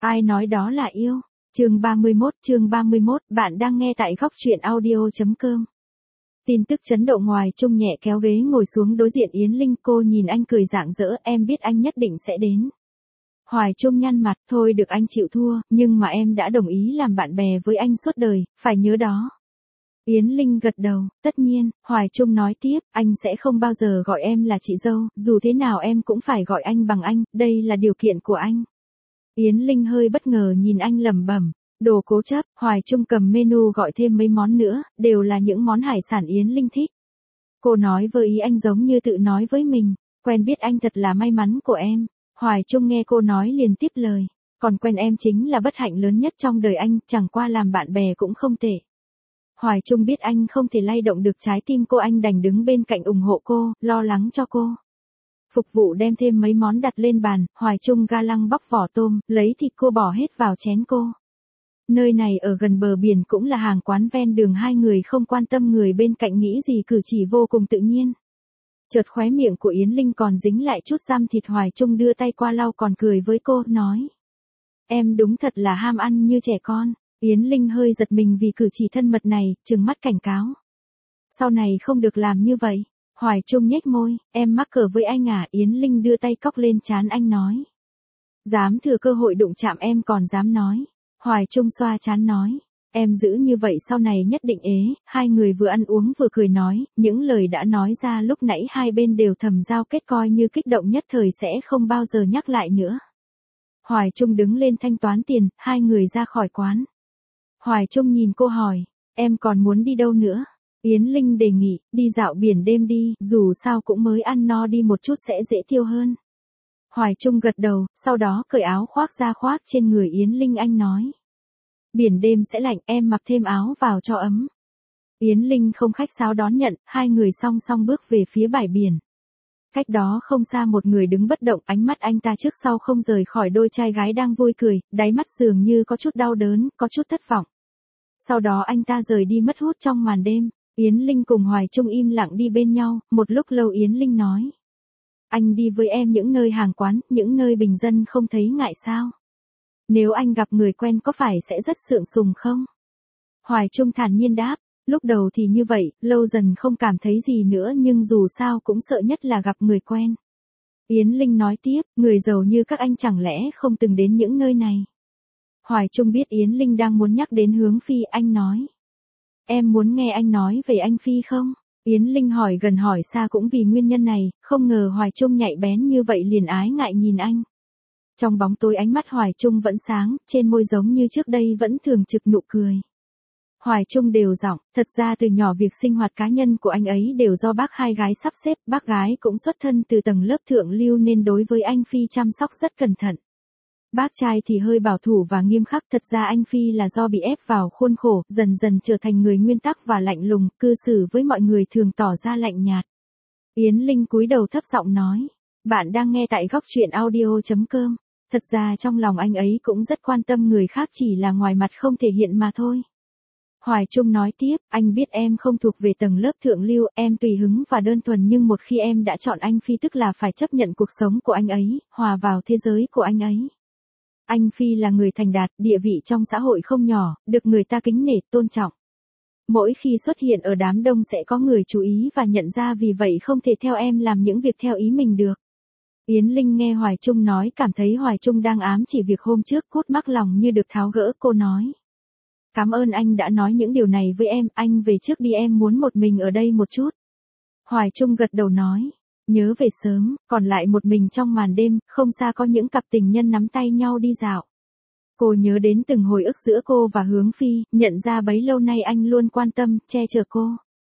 Ai nói đó là yêu? Chương 31, bạn đang nghe tại góc truyện audio.com. Tin tức chấn động ngoài Trung nhẹ kéo ghế ngồi xuống đối diện Yến Linh, cô nhìn anh cười rạng rỡ, em biết anh nhất định sẽ đến. Hoài Trung nhăn mặt, thôi được anh chịu thua, nhưng mà em đã đồng ý làm bạn bè với anh suốt đời, phải nhớ đó. Yến Linh gật đầu, tất nhiên. Hoài Trung nói tiếp, anh sẽ không bao giờ gọi em là chị dâu, dù thế nào em cũng phải gọi anh bằng anh, đây là điều kiện của anh. Yến Linh hơi bất ngờ nhìn anh lẩm bẩm, đồ cố chấp. Hoài Trung cầm menu gọi thêm mấy món nữa, đều là những món hải sản Yến Linh thích. Cô nói với ý anh giống như tự nói với mình, quen biết anh thật là may mắn của em. Hoài Trung nghe cô nói liền tiếp lời, còn quen em chính là bất hạnh lớn nhất trong đời anh, chẳng qua làm bạn bè cũng không tệ. Hoài Trung biết anh không thể lay động được trái tim cô, anh đành đứng bên cạnh ủng hộ cô, lo lắng cho cô. Phục vụ đem thêm mấy món đặt lên bàn, Hoài Trung ga lăng bóc vỏ tôm, lấy thịt cua bỏ hết vào chén cô. Nơi này ở gần bờ biển cũng là hàng quán ven đường, hai người không quan tâm người bên cạnh nghĩ gì, cử chỉ vô cùng tự nhiên. Chợt khóe miệng của Yến Linh còn dính lại chút răm thịt, Hoài Trung đưa tay qua lau còn cười với cô, nói. Em đúng thật là ham ăn như trẻ con. Yến Linh hơi giật mình vì cử chỉ thân mật này, trừng mắt cảnh cáo. Sau này không được làm như vậy. Hoài Trung nhếch môi, em mắc cỡ với anh à? Yến Linh đưa tay cóc lên trán anh nói. Dám thừa cơ hội đụng chạm em còn dám nói. Hoài Trung xoa trán nói. Em giữ như vậy sau này nhất định ế. Hai người vừa ăn uống vừa cười nói, những lời đã nói ra lúc nãy hai bên đều thầm giao kết, coi như kích động nhất thời sẽ không bao giờ nhắc lại nữa. Hoài Trung đứng lên thanh toán tiền, hai người ra khỏi quán. Hoài Trung nhìn cô hỏi, em còn muốn đi đâu nữa? Yến Linh đề nghị, đi dạo biển đêm đi, dù sao cũng mới ăn no, đi một chút sẽ dễ tiêu hơn. Hoài Trung gật đầu, sau đó cởi áo khoác ra khoác trên người Yến Linh, anh nói. Biển đêm sẽ lạnh, em mặc thêm áo vào cho ấm. Yến Linh không khách sáo đón nhận, hai người song song bước về phía bãi biển. Cách đó không xa một người đứng bất động, ánh mắt anh ta trước sau không rời khỏi đôi trai gái đang vui cười, đáy mắt dường như có chút đau đớn, có chút thất vọng. Sau đó anh ta rời đi mất hút trong màn đêm. Yến Linh cùng Hoài Trung im lặng đi bên nhau, một lúc lâu Yến Linh nói. Anh đi với em những nơi hàng quán, những nơi bình dân không thấy ngại sao? Nếu anh gặp người quen có phải sẽ rất sượng sùng không? Hoài Trung thản nhiên đáp, lúc đầu thì như vậy, lâu dần không cảm thấy gì nữa, nhưng dù sao cũng sợ nhất là gặp người quen. Yến Linh nói tiếp, người giàu như các anh chẳng lẽ không từng đến những nơi này? Hoài Trung biết Yến Linh đang muốn nhắc đến Hướng Phi, anh nói. Em muốn nghe anh nói về anh Phi không? Yến Linh hỏi gần hỏi xa cũng vì nguyên nhân này, không ngờ Hoài Trung nhạy bén như vậy, liền ái ngại nhìn anh. Trong bóng tối ánh mắt Hoài Trung vẫn sáng, trên môi giống như trước đây vẫn thường trực nụ cười. Hoài Trung đều giọng, thật ra từ nhỏ việc sinh hoạt cá nhân của anh ấy đều do bác hai gái sắp xếp, bác gái cũng xuất thân từ tầng lớp thượng lưu nên đối với anh Phi chăm sóc rất cẩn thận. Bác trai thì hơi bảo thủ và nghiêm khắc, thật ra anh Phi là do bị ép vào khuôn khổ, dần dần trở thành người nguyên tắc và lạnh lùng, cư xử với mọi người thường tỏ ra lạnh nhạt. Yến Linh cúi đầu thấp giọng nói, bạn đang nghe tại góc truyện audio.com. Thật ra trong lòng anh ấy cũng rất quan tâm người khác, chỉ là ngoài mặt không thể hiện mà thôi. Hoài Trung nói tiếp, anh biết em không thuộc về tầng lớp thượng lưu, em tùy hứng và đơn thuần, nhưng một khi em đã chọn anh Phi tức là phải chấp nhận cuộc sống của anh ấy, hòa vào thế giới của anh ấy. Anh Phi là người thành đạt, địa vị trong xã hội không nhỏ, được người ta kính nể, tôn trọng. Mỗi khi xuất hiện ở đám đông sẽ có người chú ý và nhận ra, vì vậy không thể theo em làm những việc theo ý mình được. Yến Linh nghe Hoài Trung nói cảm thấy Hoài Trung đang ám chỉ việc hôm trước, cốt mắc lòng như được tháo gỡ, cô nói. Cảm ơn anh đã nói những điều này với em, anh về trước đi, em muốn một mình ở đây một chút. Hoài Trung gật đầu nói. Nhớ về sớm, còn lại một mình trong màn đêm, không xa có những cặp tình nhân nắm tay nhau đi dạo. Cô nhớ đến từng hồi ức giữa cô và Hướng Phi, nhận ra bấy lâu nay anh luôn quan tâm, che chở cô.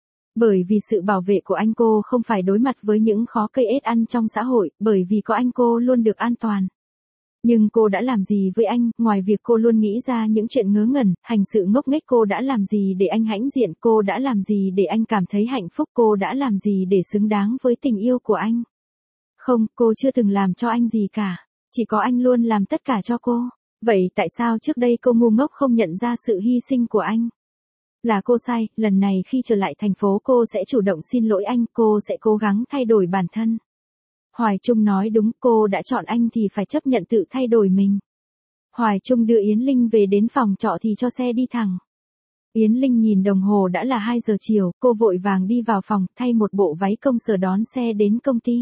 Bởi vì sự bảo vệ của anh, cô không phải đối mặt với những khó cây ết ăn trong xã hội, bởi vì có anh cô luôn được an toàn. Nhưng cô đã làm gì với anh, ngoài việc cô luôn nghĩ ra những chuyện ngớ ngẩn, hành sự ngốc nghếch, cô đã làm gì để anh hãnh diện, cô đã làm gì để anh cảm thấy hạnh phúc, cô đã làm gì để xứng đáng với tình yêu của anh? Không, cô chưa từng làm cho anh gì cả, chỉ có anh luôn làm tất cả cho cô. Vậy tại sao trước đây cô ngu ngốc không nhận ra sự hy sinh của anh? Là cô sai, lần này khi trở lại thành phố cô sẽ chủ động xin lỗi anh, cô sẽ cố gắng thay đổi bản thân. Hoài Trung nói đúng, cô đã chọn anh thì phải chấp nhận tự thay đổi mình. Hoài Trung đưa Yến Linh về đến phòng trọ thì cho xe đi thẳng. Yến Linh nhìn đồng hồ đã là 2 giờ chiều, cô vội vàng đi vào phòng, thay một bộ váy công sở đón xe đến công ty.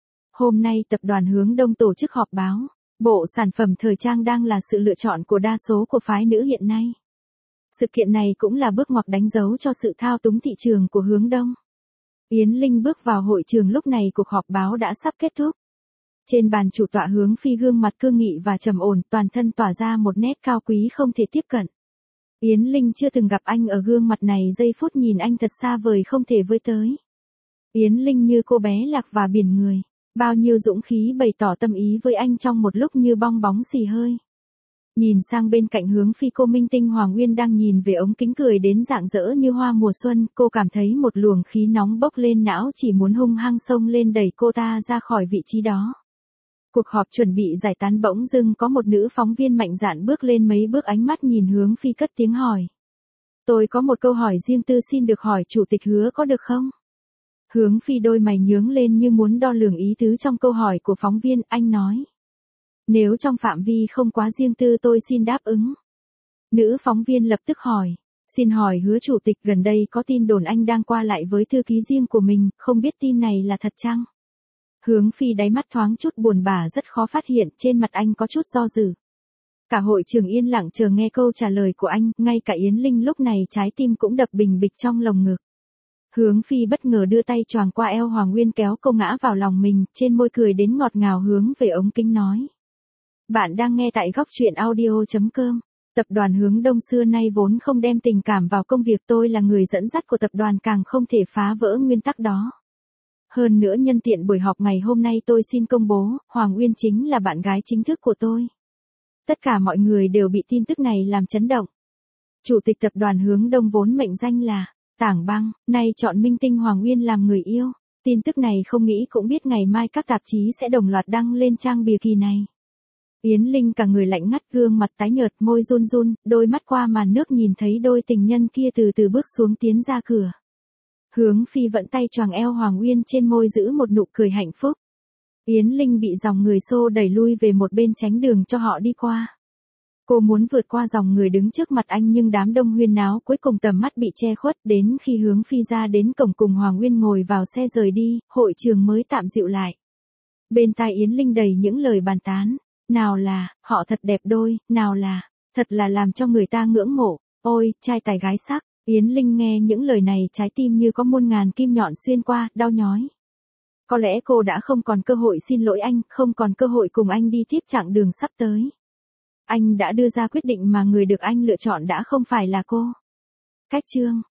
Hôm nay tập đoàn Hướng Đông tổ chức họp báo. Bộ sản phẩm thời trang đang là sự lựa chọn của đa số của phái nữ hiện nay. Sự kiện này cũng là bước ngoặt đánh dấu cho sự thao túng thị trường của Hướng Đông. Yến Linh bước vào hội trường lúc này cuộc họp báo đã sắp kết thúc. Trên bàn chủ tọa Hướng Phi gương mặt cương nghị và trầm ổn, toàn thân tỏa ra một nét cao quý không thể tiếp cận. Yến Linh chưa từng gặp anh ở gương mặt này, giây phút nhìn anh thật xa vời không thể với tới. Yến Linh như cô bé lạc vào biển người, bao nhiêu dũng khí bày tỏ tâm ý với anh trong một lúc như bong bóng xì hơi. Nhìn sang bên cạnh Hướng Phi, cô minh tinh Hoàng Uyên đang nhìn về ống kính cười đến rạng rỡ như hoa mùa xuân, cô cảm thấy một luồng khí nóng bốc lên não, chỉ muốn hung hăng xông lên đẩy cô ta ra khỏi vị trí đó. Cuộc họp chuẩn bị giải tán bỗng dưng có một nữ phóng viên mạnh dạn bước lên mấy bước, ánh mắt nhìn Hướng Phi cất tiếng hỏi. Tôi có một câu hỏi riêng tư xin được hỏi chủ tịch Hứa có được không? Hướng Phi đôi mày nhướng lên như muốn đo lường ý tứ trong câu hỏi của phóng viên, anh nói. Nếu trong phạm vi không quá riêng tư tôi xin đáp ứng. Nữ phóng viên lập tức hỏi. Xin hỏi Hứa chủ tịch, gần đây có tin đồn anh đang qua lại với thư ký riêng của mình, không biết tin này là thật chăng? Hướng Phi đáy mắt thoáng chút buồn bã, rất khó phát hiện, trên mặt anh có chút do dự. Cả hội trường yên lặng chờ nghe câu trả lời của anh, ngay cả Yến Linh lúc này trái tim cũng đập bình bịch trong lồng ngực. Hướng Phi bất ngờ đưa tay choàng qua eo Hoàng Uyên kéo cô ngã vào lòng mình, trên môi cười đến ngọt ngào hướng về ống kính nói. Bạn đang nghe tại góc truyện audio.com. Tập đoàn Hướng Đông xưa nay vốn không đem tình cảm vào công việc, tôi là người dẫn dắt của tập đoàn càng không thể phá vỡ nguyên tắc đó. Hơn nữa nhân tiện buổi họp ngày hôm nay tôi xin công bố, Hoàng Uyên chính là bạn gái chính thức của tôi. Tất cả mọi người đều bị tin tức này làm chấn động. Chủ tịch tập đoàn Hướng Đông vốn mệnh danh là Tảng Băng, nay chọn minh tinh Hoàng Uyên làm người yêu. Tin tức này không nghĩ cũng biết ngày mai các tạp chí sẽ đồng loạt đăng lên trang bìa kỳ này. Yến Linh cả người lạnh ngắt, gương mặt tái nhợt, môi run run, đôi mắt qua màn nước nhìn thấy đôi tình nhân kia từ từ bước xuống tiến ra cửa. Hướng Phi vận tay choàng eo Hoàng Uyên, trên môi giữ một nụ cười hạnh phúc. Yến Linh bị dòng người xô đẩy lui về một bên tránh đường cho họ đi qua. Cô muốn vượt qua dòng người đứng trước mặt anh nhưng đám đông huyên náo cuối cùng tầm mắt bị che khuất, đến khi Hướng Phi ra đến cổng cùng Hoàng Uyên ngồi vào xe rời đi, hội trường mới tạm dịu lại. Bên tai Yến Linh đầy những lời bàn tán. Nào là, họ thật đẹp đôi, nào là, thật là làm cho người ta ngưỡng mộ, ôi, trai tài gái sắc. Yến Linh nghe những lời này trái tim như có muôn ngàn kim nhọn xuyên qua, đau nhói. Có lẽ cô đã không còn cơ hội xin lỗi anh, không còn cơ hội cùng anh đi tiếp chặng đường sắp tới. Anh đã đưa ra quyết định mà người được anh lựa chọn đã không phải là cô. Cách chương